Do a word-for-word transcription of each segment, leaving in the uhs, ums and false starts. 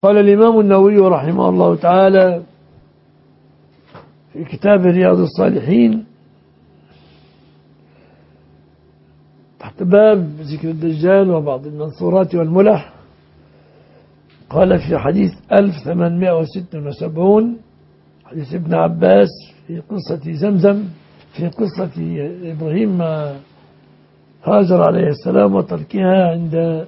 قال الإمام النووي رحمه الله تعالى في كتاب رياض الصالحين تحت باب ذكر الدجال وبعض المنصورات والملح، قال في حديث ألف وثمانمائة وستة وسبعين حديث ابن عباس في قصة زمزم، في قصة إبراهيم مع هاجر عليه السلام وتركها عند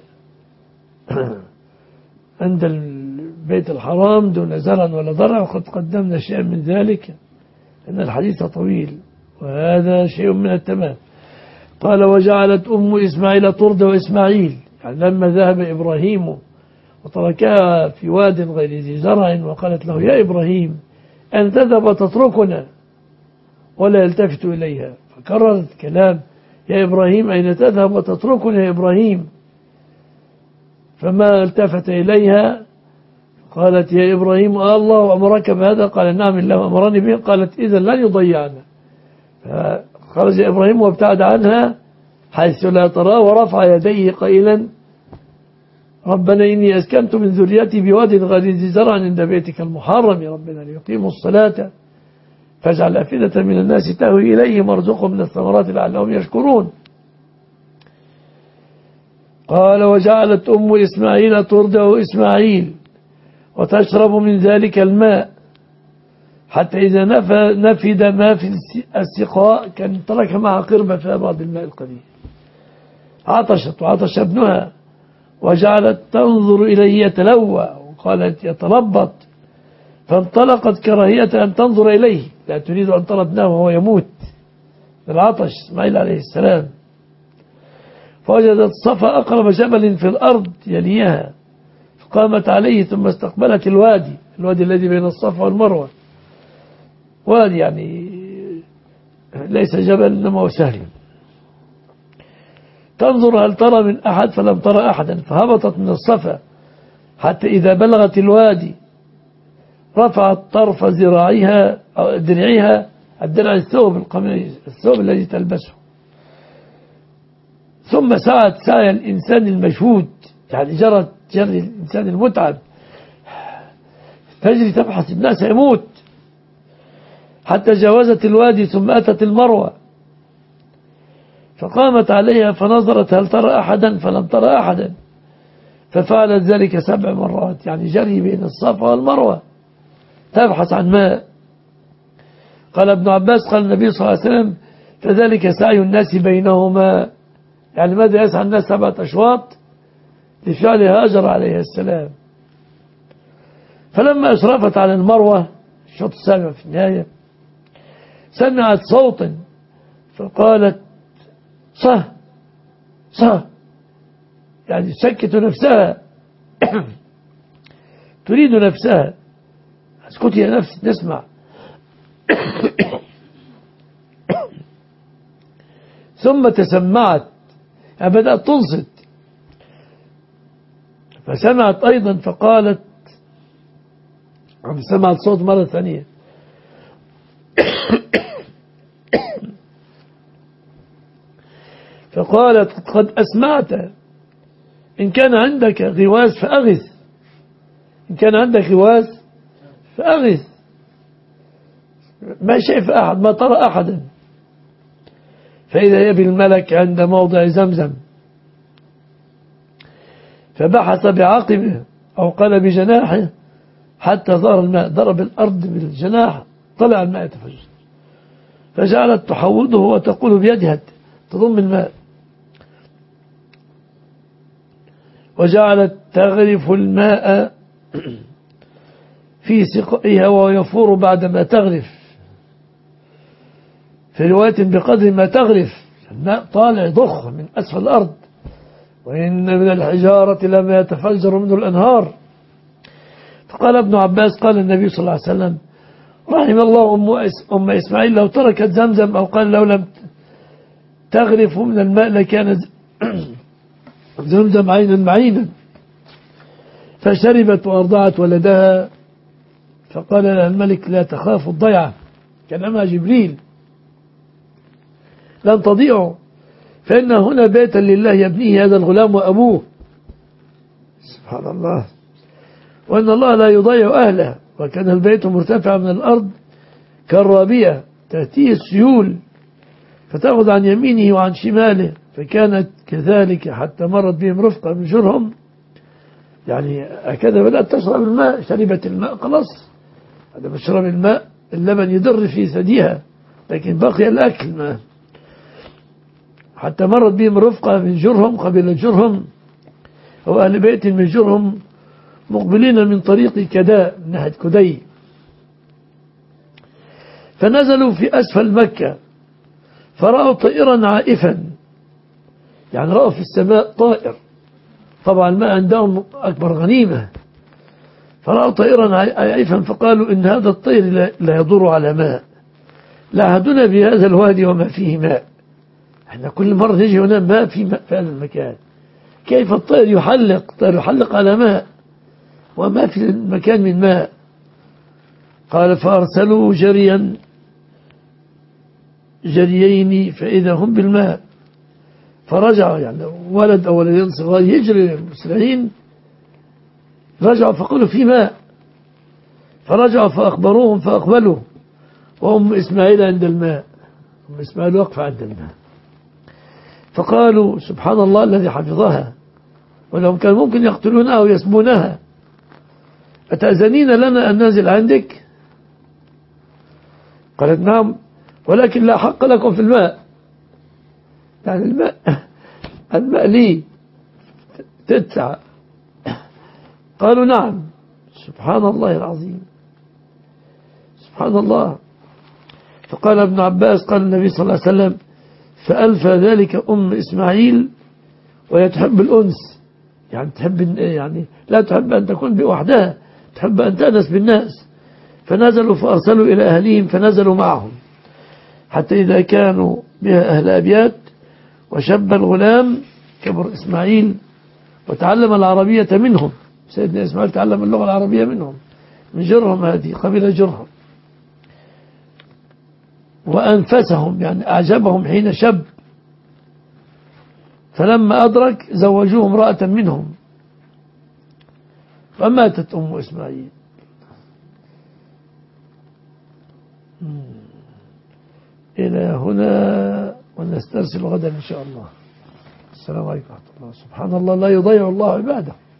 عند البيت الحرام دون زرع ولا ضرع، وقد قدمنا شيئا من ذلك أن الحديث طويل وهذا شيء من التمام. قال وجعلت أم إسماعيل ترضع إسماعيل، يعني لما ذهب إبراهيم وتركها في واد غير ذي زرع وقالت له يا إبراهيم أن تذهب وتتركنا ولا يلتفت إليها، فكررت كلام يا إبراهيم أين تذهب وتتركنا يا إبراهيم، فما التفت إليها. قالت يا إبراهيم آه الله أمرك بهذا؟ قال نعم الله أمرني به. قالت إذا لن يضيعنا. فخرج إبراهيم وابتعد عنها حيث لا تراه ورفع يديه قائلا ربنا إني أسكنت من ذريتي بواد غير ذي زرع عند بيتك المحرم يا ربنا ليقيموا الصلاة فاجعل أفئدة من الناس تهوي إليهم وارزقهم من الثمرات لعلهم يشكرون. قال وجعلت أم إسماعيل ترضع إسماعيل وتشرب من ذلك الماء حتى إذا نفد ما في السقاء كان ترك معها قربة فيها بعض الماء القليل، عطشت وعطش ابنها وجعلت تنظر إليه يتلوى وقالت يتلبط، فانطلقت كراهية أن تنظر إليه، لا تريد أن ترى ابنه وهو يموت بالعطش إسماعيل عليه السلام. فوجدت صفا أقرب جبل في الأرض يليها فقامت عليه ثم استقبلت الوادي، الوادي الذي بين الصفا والمروة، وادي يعني ليس جبل إنما هو سهل، تنظر هل ترى من أحد فلم ترى أحدا، فهبطت من الصفا حتى إذا بلغت الوادي رفعت طرف ذراعها أو درعها، الدرع الثوب القميص الثوب الذي تلبسه، ثم سعت سعي الإنسان المجهود، يعني جرت جري الإنسان المتعب، تجري تبحث الناس يموت، حتى جاوزت الوادي ثم أتت المروة فقامت عليها فنظرت هل ترى أحدا فلم ترى أحدا، ففعلت ذلك سبع مرات، يعني جري بين الصفا والمروة تبحث عن ماء. قال ابن عباس قال النبي صلى الله عليه وسلم فذلك سعي الناس بينهما، يعني ماذا يسعى الناس سبعة أشواط لفعل هاجر عليه السلام. فلما أشرفت على المروة الشوط السابع في النهاية سمعت صوتا فقالت صه صه، يعني سكت نفسها تريد نفسها، اسكتي يا نفسي تسمع. ثم تسمعت، يعني بدأت تنصت فسمعت أيضا فقالت سمعت صوت مرة ثانية فقالت قد أسمعت إن كان عندك غواز فأغث، إن كان عندك غواز فأغث، ما شايف أحد ما ترى أحدا. فإذا يبي الملك عند موضع زمزم فبحث بعقبه أو قال بجناحه حتى ظهر الماء، ضرب الأرض بالجناح طلع الماء يتفجر، فجعلت تحوضه وتقول بيدها تضم الماء، وجعلت تغرف الماء في سقائها ويفور بعدما تغرف، في رواية بقدر ما تغرف، الماء طالع ضخ من أسفل الأرض، وإن من الحجارة لما يتفجر منه الأنهار. فقال ابن عباس قال النبي صلى الله عليه وسلم رحم الله أم إسماعيل لو تركت زمزم، أو قال لو لم تغرف من الماء لكان زمزم عينا معينا، فشربت وأرضعت ولدها. فقال لها الملك لا تخاف الضيعة، كلمها جبريل لن تضيعوا، فإن هنا بيتا لله يبنيه هذا الغلام وأبوه. سبحان الله. وأن الله لا يضيع أهله، وكان البيت مرتفع من الأرض كالرابية تأتيه السيول فتأخذ عن يمينه وعن شماله، فكانت كذلك حتى مرت بهم رفقة من جرهم، يعني هكذا بدأت تشرب الماء، شربت الماء خلاص، هذا بشرب الماء اللبن يضر في ثديها لكن بقي الأكل ما. حتى مرت بهم رفقة من جرهم قبيلة جرهم أو أهل بيت من جرهم مقبلين من طريق كداء من ناحية كدي، فنزلوا في أسفل مكة فرأوا طائرا عائفا، يعني رأوا في السماء طائر، طبعا الماء عندهم أكبر غنيمة، فرأوا طائرا عائفا فقالوا إن هذا الطير لا يضر على ماء، لا هدنا بهذا الوادي وما فيه ماء، احنا كل مرة نجي هنا ماء في ماء في هذا المكان، كيف الطير يحلق طير يحلق على ماء وما في المكان من ماء؟ قال فأرسلوا جريا جريين فإذا هم بالماء، فرجعوا يعني ولد أو ولدين صغار يجري مسرعين، رجعوا فقالوا في ماء، فرجعوا فأخبروهم فأقبلوا وهم إسماعيل عند الماء، أم إسماعيل وقف عند الماء، فقالوا سبحان الله الذي حفظها، ولهم كان ممكن يقتلونها أو يسمونها، أتأذنين لنا أن ننزل عندك؟ قالت نعم ولكن لا حق لكم في الماء، يعني الماء الماء لي تدفع. قالوا نعم. سبحان الله العظيم سبحان الله. فقال ابن عباس قال النبي صلى الله عليه وسلم فألفى ذلك أم إسماعيل وهي تحب الأنس، يعني تحب يعني لا تحب أن تكون بوحدها، تحب أن تأنس بالناس، فنزلوا فأرسلوا إلى أهلهم فنزلوا معهم حتى إذا كانوا بها أهل أبيات وشب الغلام كبر إسماعيل وتعلم العربية منهم، سيدنا إسماعيل تعلم اللغة العربية منهم من جرهم، هذه قبيلة جرهم، وأنفسهم يعني أعجبهم حين شب، فلما أدرك زوجوه امرأة منهم فماتت أم إسماعيل. إلى هنا ونسترسل غدا إن شاء الله. السلام عليكم ورحمة الله. سبحان الله لا يضيع الله عباده.